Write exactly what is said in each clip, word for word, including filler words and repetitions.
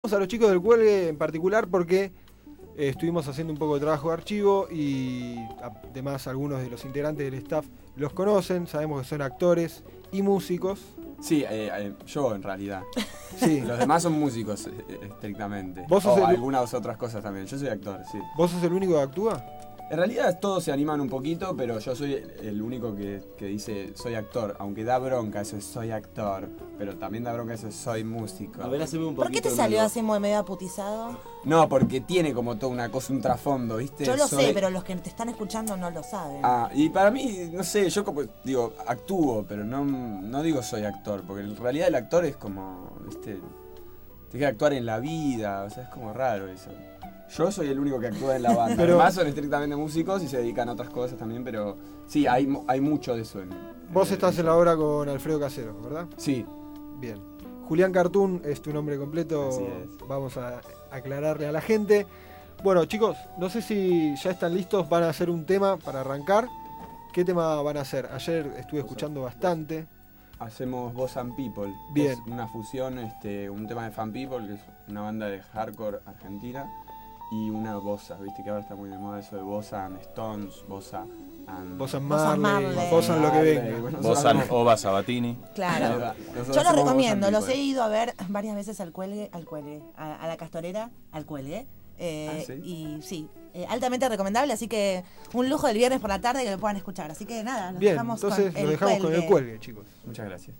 A los chicos del Cuelgue en particular porque eh, estuvimos haciendo un poco de trabajo de archivo y además algunos de los integrantes del staff los conocen, sabemos que son actores y músicos. Sí, eh, eh, yo en realidad. Sí. Los demás son músicos, eh, estrictamente. ¿Vos sos o el... algunas otras cosas también. Yo soy actor, sí. ¿Vos sos el único que actúa? En realidad todos se animan un poquito, pero yo soy el único que, que dice soy actor. Aunque da bronca eso es soy actor, pero también da bronca eso es soy músico. A ver, haceme un poquito. ¿Por qué te salió así muy medio aputizado? No, porque tiene como toda una cosa, un trasfondo, ¿viste? Yo lo soy... sé, pero los que te están escuchando no lo saben. Ah, y para mí, no sé, yo como digo, actúo, pero no, no digo soy actor, porque en realidad el actor es como, ¿viste? Tienes que actuar en la vida, o sea, es como raro eso. Yo soy el único que actúa en la banda. Pero... Además son estrictamente músicos y se dedican a otras cosas también, pero sí, hay, hay mucho de eso. En, Vos en, estás en en la obra con Alfredo Casero, ¿verdad? Sí. Bien. Julián Cartoon es tu nombre completo. Así es. Vamos a aclararle a la gente. Bueno, chicos, no sé si ya están listos. Van a hacer un tema para arrancar. ¿Qué tema van a hacer? Ayer estuve escuchando bastante. Hacemos Boss and People. Bien. Es una fusión, este, un tema de Fan People, que es una banda de hardcore argentina, y una bossa, viste que ahora está muy de moda eso de bossa and Stones, bossa and... Bossa and Bossa and Marley, Marley. Bossa and lo que venga. Bueno, Bossa nosotros- Ova Sabatini. Claro. Nosotros Yo lo hacemos recomiendo, Boss and los he People. ido a ver varias veces al cuelgue, al cuelgue, a, a la castorera, al cuelgue. Eh, ¿Ah, sí? Y sí, eh, altamente recomendable, así que un lujo del viernes por la tarde que lo puedan escuchar. Así que nada, nos Bien, dejamos entonces con nos el dejamos con el cuelgue. cuelgue, chicos. Muchas gracias.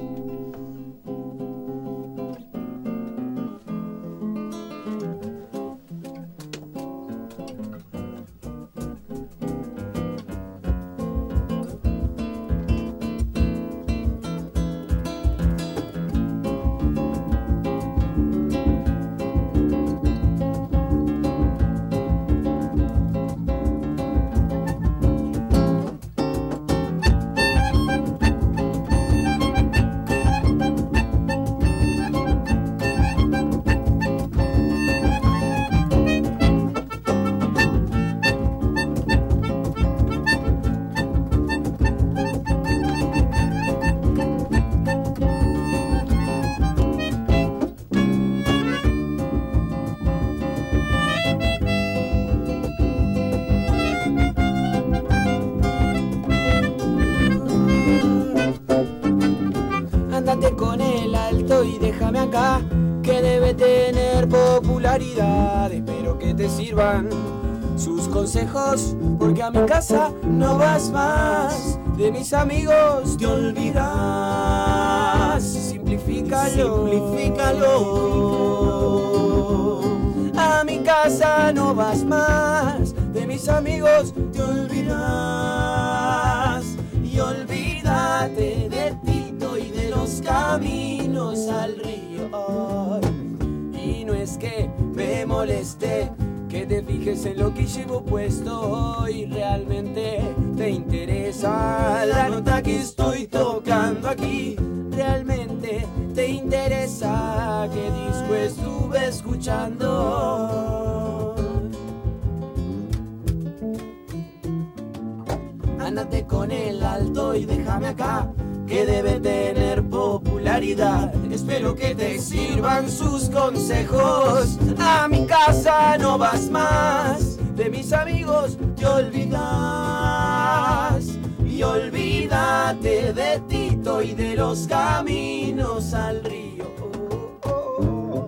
Andate con el alto y déjame acá, que debe tener popularidad. Espero que te sirvan sus consejos, porque a mi casa no vas más. De mis amigos te olvidas. Simplifícalo, simplifícalo. A mi casa no vas más. De mis amigos te olvidas. Y olvídate de Tito y de los caminos al río. Y no es que me moleste que te fijes en lo que llevo puesto hoy. Realmente te interesa la nota que estoy tocando aquí. Realmente te interesa qué disco estuve escuchando. Ándate con el alto y déjame acá, que debe tener popularidad. Espero que te sirvan sus consejos. A mi casa no vas más. De mis amigos te olvidas. Y olvídate de Tito y de los caminos al río. Oh, oh,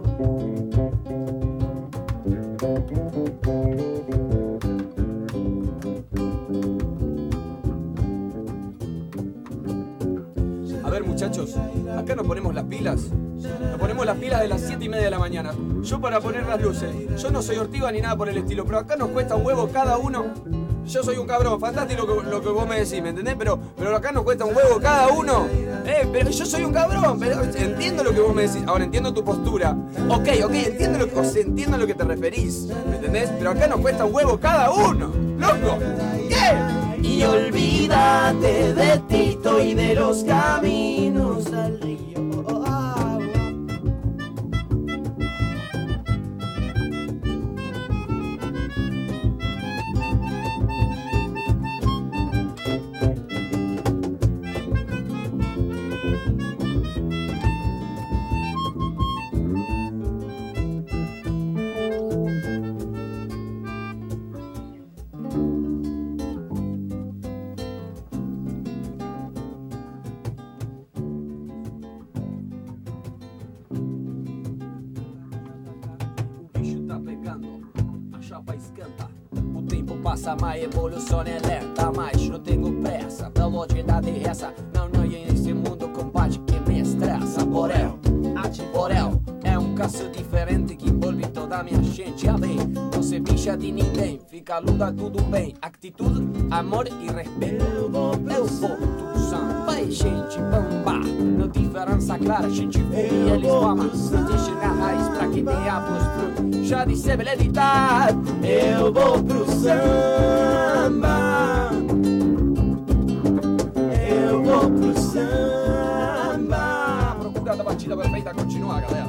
A ver, muchachos, acá nos ponemos las pilas. Nos ponemos las pilas de las siete y media de la mañana. Yo para poner las luces. Yo no soy ortiga ni nada por el estilo, pero acá nos cuesta un huevo cada uno. Yo soy un cabrón, fantástico lo que, lo que vos me decís, ¿me entendés? Pero, pero acá nos cuesta un huevo cada uno. Eh, pero yo soy un cabrón, pero entiendo lo que vos me decís. Ahora entiendo tu postura. Ok, ok, entiendo lo que, o sea, entiendo a lo que te referís, ¿me entendés? Pero acá nos cuesta un huevo cada uno. ¡Loco! ¿Qué? Y olvídate de Tito y de los caminos al río. chapa esquenta. O tempo passa, mas a evolução é lenta. Mas não tenho pressa, velocidade é essa. Não, não, e nesse mundo combate que me estressa. Borel, anti-borel, é um caso diferente que envolve toda a minha gente. A ver, não se bicha de ninguém, fica luta tudo bem. Atitude, amor e respeito. Eu vou, eu vou, tudo samba e gente bamba. Não diferença clara, gente fuma e eles famam. Não deixe na raiz pra que tenha fruto. Já disse beleditar, eu vou pro samba. Eu vou pro samba. Procura da batida perfeita, continua, galera.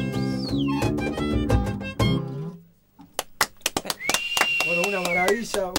Bueno, una maravilla,